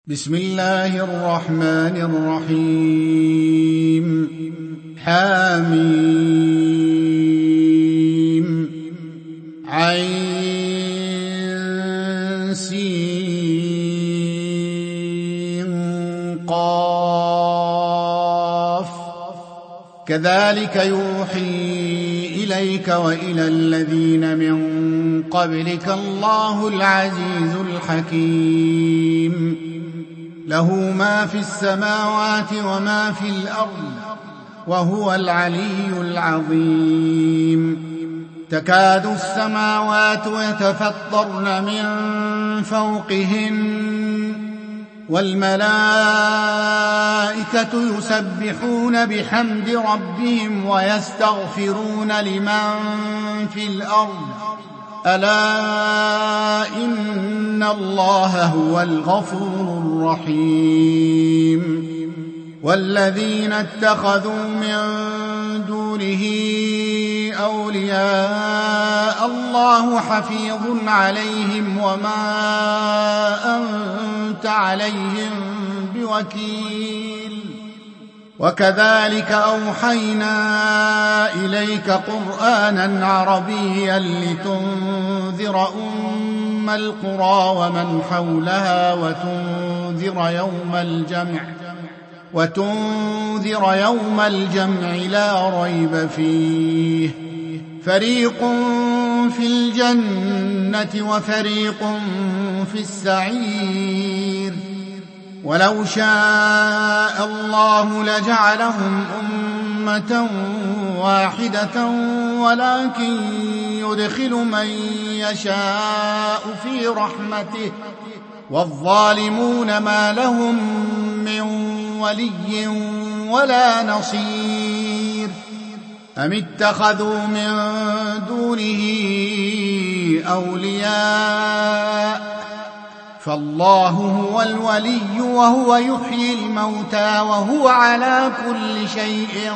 بسم الله الرحمن الرحيم حميم عين سين قاف كذلك يوحي إليك وإلى الذين من قبلك الله العزيز الحكيم له ما في السماوات وما في الأرض وهو العلي العظيم تكاد السماوات يتفطرن من فوقهن والملائكة يسبحون بحمد ربهم ويستغفرون لمن في الأرض ألا إن الله هو الغفور الرحيم والذين اتخذوا من دونه أولياء الله حفيظ عليهم وما أنت عليهم بوكيل وكذلك أوحينا إليك قرآنا عربيا لتنذر أم القرى ومن حولها وتنذر يوم الجمع لا ريب فيه فريق في الجنة وفريق في السعير ولو شاء الله لجعلهم أمة واحدة ولكن يدخل من يشاء في رحمته والظالمون ما لهم من ولي ولا نصير أم اتخذوا من دونه أولياء فالله هو الولي وهو يحيي الموتى وهو على كل شيء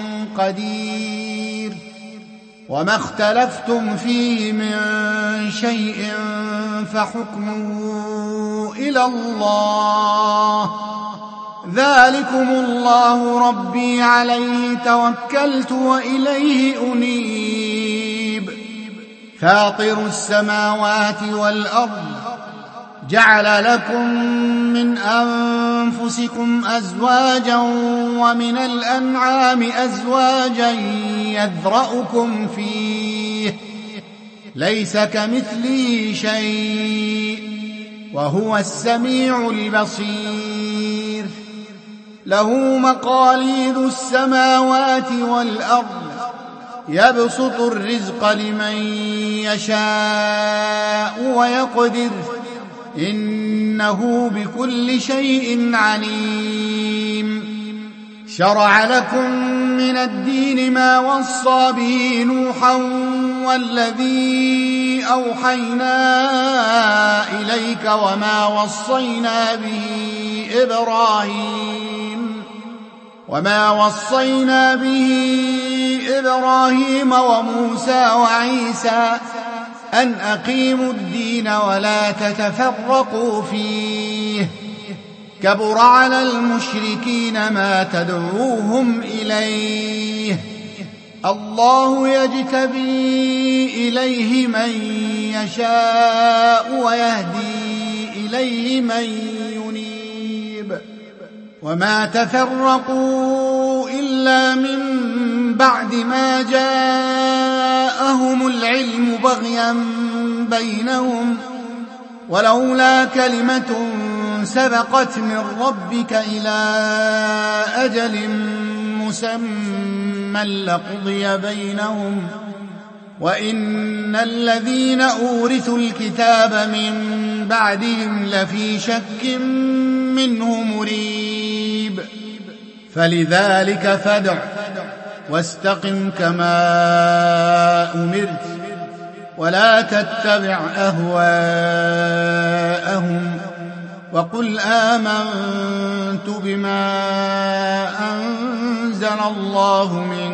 قدير وما اختلفتم فيه من شيء فحكمه إلى الله ذلكم الله ربي عليه توكلت وإليه أنيب فاطر السماوات والأرض جعل لكم من أنفسكم أزواجا ومن الأنعام أزواجا يذرأكم فيه ليس كمثله شيء وهو السميع البصير له مقاليد السماوات والأرض يبسط الرزق لمن يشاء ويقدر إنه بكل شيء عليم شرع لكم من الدين ما وصى به نوحا والذي أوحينا إليك وما وصينا به إبراهيم وموسى وعيسى أن أقيموا الدين ولا تتفرقوا فيه كبر على المشركين ما تدعوهم إليه الله يجتبي إليه من يشاء ويهدي إليه من ينيب وما تفرقوا إلا من بعد ما جاءهم العلم بغيا بينهم ولولا كلمة سبقت من ربك إلى أجل مسمى لقضي بينهم وإن الذين أورثوا الكتاب من بعدهم لفي شك منه مريب فلذلك فادع واستقم كما أمرت ولا تتبع أهواءهم وقل آمنت بما أنزل الله من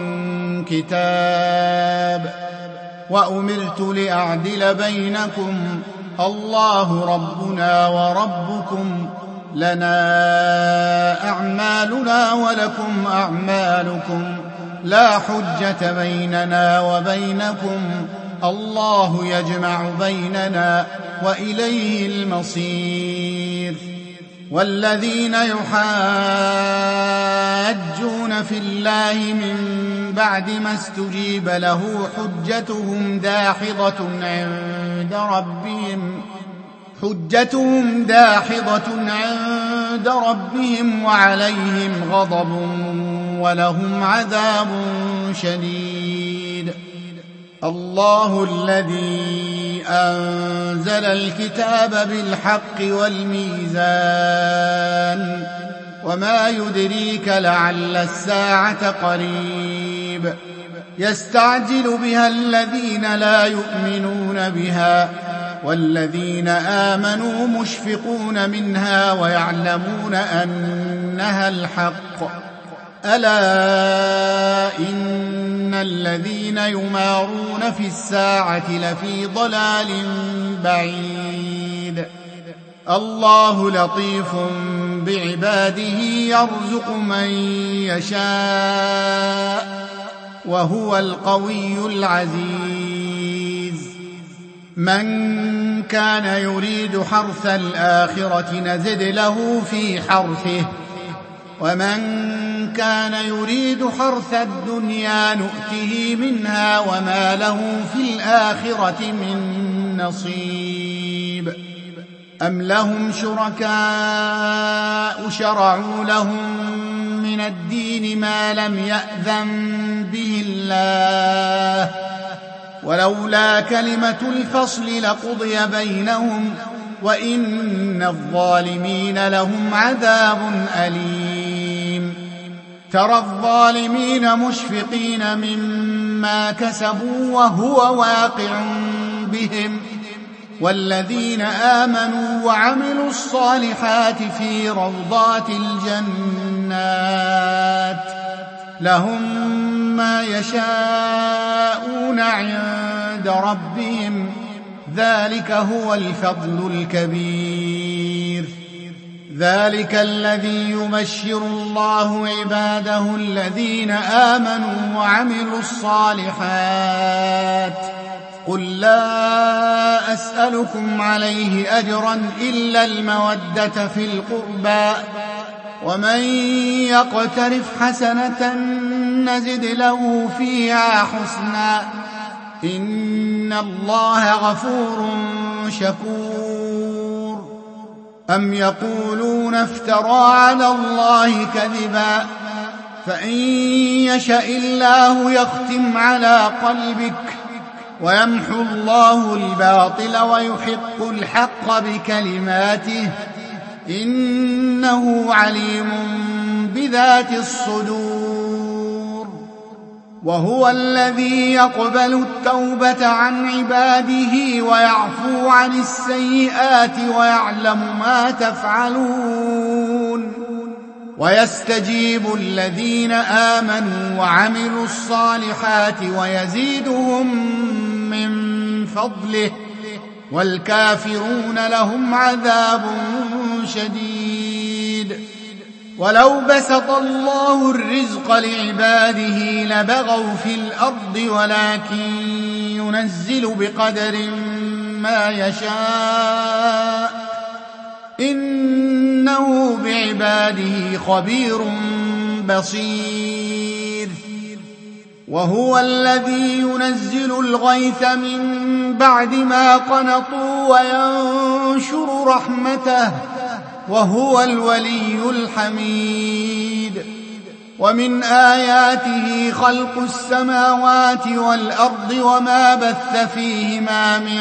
كتاب وأمرت لأعدل بينكم الله ربنا وربكم لنا أعمالنا ولكم أعمالكم لا حجة بيننا وبينكم الله يجمع بيننا وإليه المصير. والذين يحاجون في الله من بعد ما استجيب له حجتهم داحضة عند ربهم وعليهم غضب ولهم عذاب شديد. الله الذي أنزل الكتاب بالحق والميزان وما يدريك لعل الساعة قريب يستعجل بها الذين لا يؤمنون بها والذين آمنوا مشفقون منها ويعلمون أنها الحق. ألا إن الذين يمارون في الساعة لفي ضلال بعيد. الله لطيف بعباده يرزق من يشاء وهو القوي العزيز. من كان يريد حرث الآخرة نزد له في حرثه ومن كان يريد حرث الدنيا نؤته منها وما له في الآخرة من نصيب. أم لهم شركاء شرعوا لهم من الدين ما لم يأذن به الله ولولا كلمة الفصل لقضي بينهم وإن الظالمين لهم عذاب أليم. ترى الظالمين مشفقين مما كسبوا وهو واقع بهم والذين آمنوا وعملوا الصالحات في روضات الجنات لهم ما يشاءون عند ربهم ذلك هو الفضل الكبير. ذلك الذي يبشر الله عباده الذين آمنوا وعملوا الصالحات. قل لا أسألكم عليه أجرا إلا المودة في القربى ومن يقترف حسنة نزد له فيها حسنا إن الله غفور شكور. أم يقولون افترى على الله كذبا فإن يشأ الله يختم على قلبك ويمحو الله الباطل ويحق الحق بكلماته إنه عليم بذات الصدور. وهو الذي يقبل التوبة عن عباده ويعفو عن السيئات ويعلم ما تفعلون ويستجيب الذين آمنوا وعملوا الصالحات ويزيدهم من فضله والكافرون لهم عذاب شديد. ولو بسط الله الرزق لعباده لبغوا في الأرض ولكن ينزل بقدر ما يشاء إنه بعباده خبير بصير. وهو الذي ينزل الغيث من بعد ما قنطوا وينشر رحمته وهو الولي الحميد. ومن آياته خلق السماوات والأرض وما بث فيهما من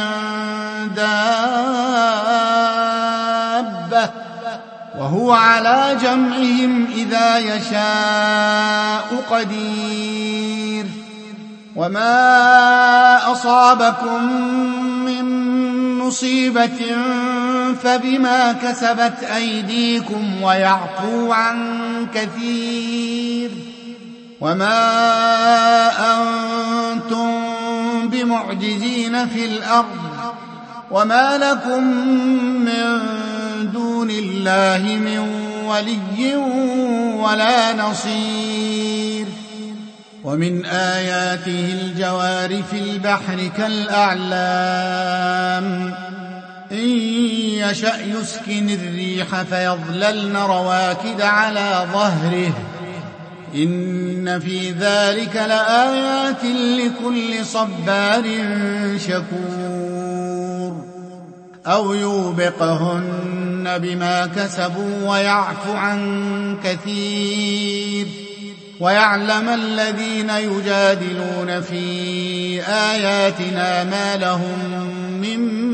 دابة وهو على جمعهم إذا يشاء قدير. وما أصابكم من مصيبة فبما كسبت أيديكم ويعفو عن كثير. وما أنتم بمعجزين في الأرض وما لكم من دون الله من ولي ولا نصير. ومن آياته الجوار في البحر كالأعلام إن يشأ يسكن الريح فيظللن رواكد على ظهره إن في ذلك لآيات لكل صبار شكور. أو يوبقهن بما كسبوا ويعفو عن كثير ويعلم الذين يجادلون في آياتنا ما لهم من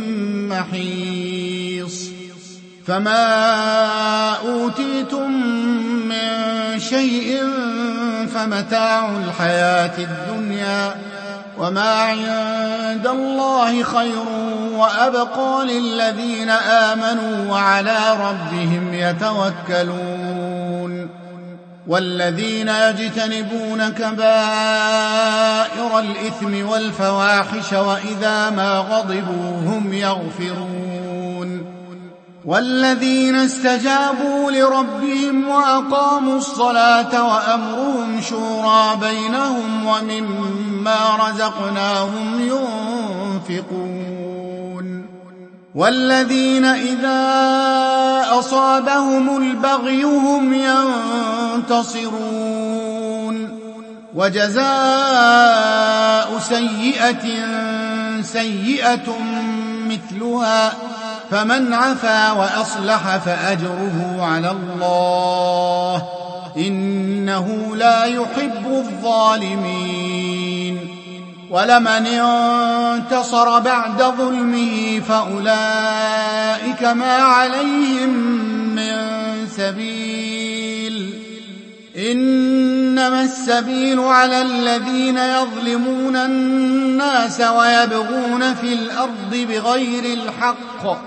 محيص. فما أوتيتم من شيء فمتاع الحياة الدنيا وما عند الله خير وأبقى للذين آمنوا وعلى ربهم يتوكلون. والذين يجتنبون كبائر الإثم والفواحش وإذا ما غضبوا هم يغفرون. والذين استجابوا لربهم وأقاموا الصلاة وأمرهم شورى بينهم ومما رزقناهم ينفقون. والذين إذا أصابهم البغي هم ينتصرون. وجزاء سيئة سيئة مثلها فمن عفا وأصلح فأجره على الله إنه لا يحب الظالمين. ولمن انتصر بعد ظلمه فأولئك ما عليهم من سبيل إنما السبيل على الذين يظلمون الناس ويبغون في الأرض بغير الحق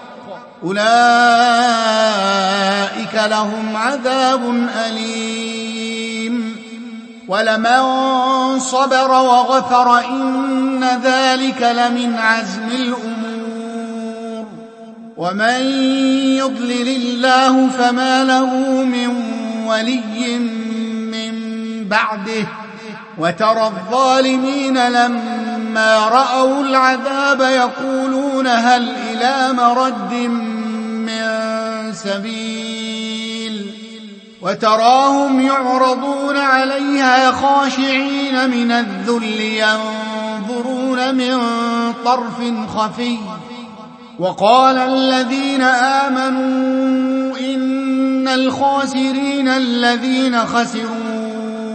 أولئك لهم عذاب أليم. ولمن صبر وغفر إن ذلك لمن عزم الأمور. ومن يضلل الله فما له من ولي من بعده وترى الظالمين لما رأوا العذاب يقولون هل إلى مرد من سبيل وتراهم يعرضون عليها خاشعين من الذل ينظرون من طرف خفي. وقال الذين آمنوا إن الخاسرين الذين خسروا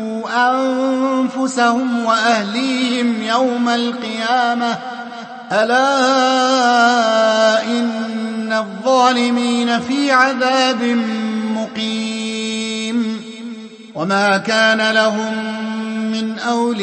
أنفسهم وأهليهم يوم القيامة ألا إن الظالمين في عذاب مقيم. وما كان لهم من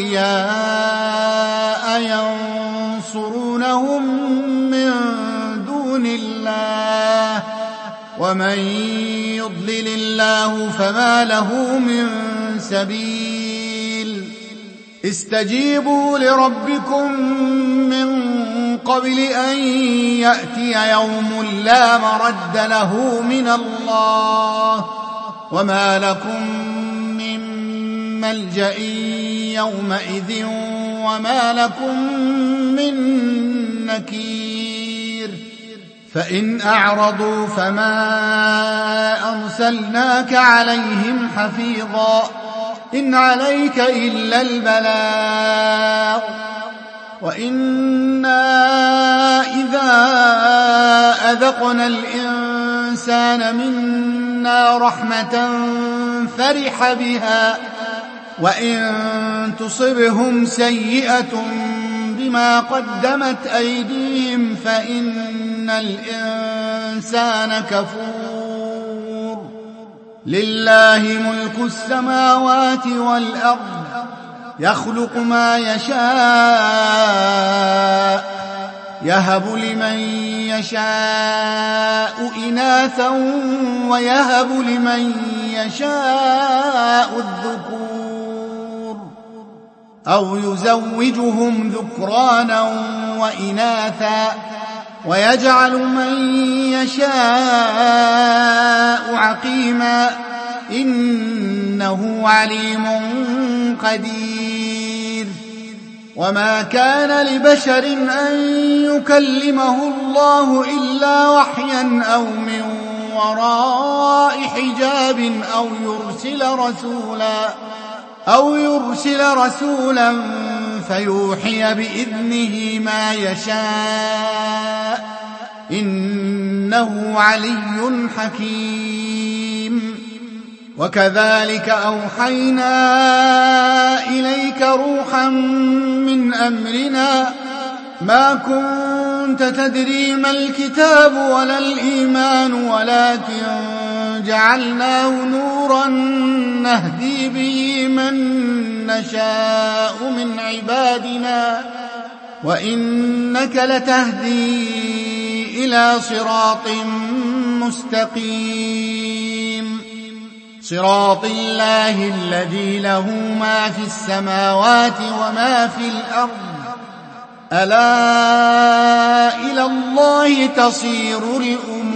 أولياء ينصرونهم من دون الله ومن يضلل الله فما له من سبيل. استجيبوا لربكم من قبل أن يأتي يوم لا مرد له من الله وما لكم من ملجأ يومئذ وما لكم من نكير. فإن أعرضوا فما أرسلناك عليهم حفيظا إن عليك إلا البلاغ وإنا إذا أذقنا الإنسان منا رحمة فرح بها وإن تصبهم سيئة بما قدمت أيديهم فإن الإنسان كفور. لله ملك السماوات والأرض يخلق ما يشاء يهب لمن يشاء إناثا ويهب لمن يشاء الذكور أو يزوجهم ذكرانا وإناثا ويجعل من يشاء عقيما إنه عليم قدير. وما كان لبشر أن يكلمه الله إلا وحيا أو من وراء حجاب أو يرسل رسولا فيوحي بإذنه ما يشاء إنه علي حكيم. وكذلك أوحينا إليك روحا من أمرنا ما كنت تدري ما الكتاب ولا الإيمان ولكن جعلناه نورا نهدي به من نشاء من عبادنا وإنك لتهدي إلى صراط مستقيم صراط الله الذي له ما في السماوات وما في الأرض ألا إلى الله تصير الأمور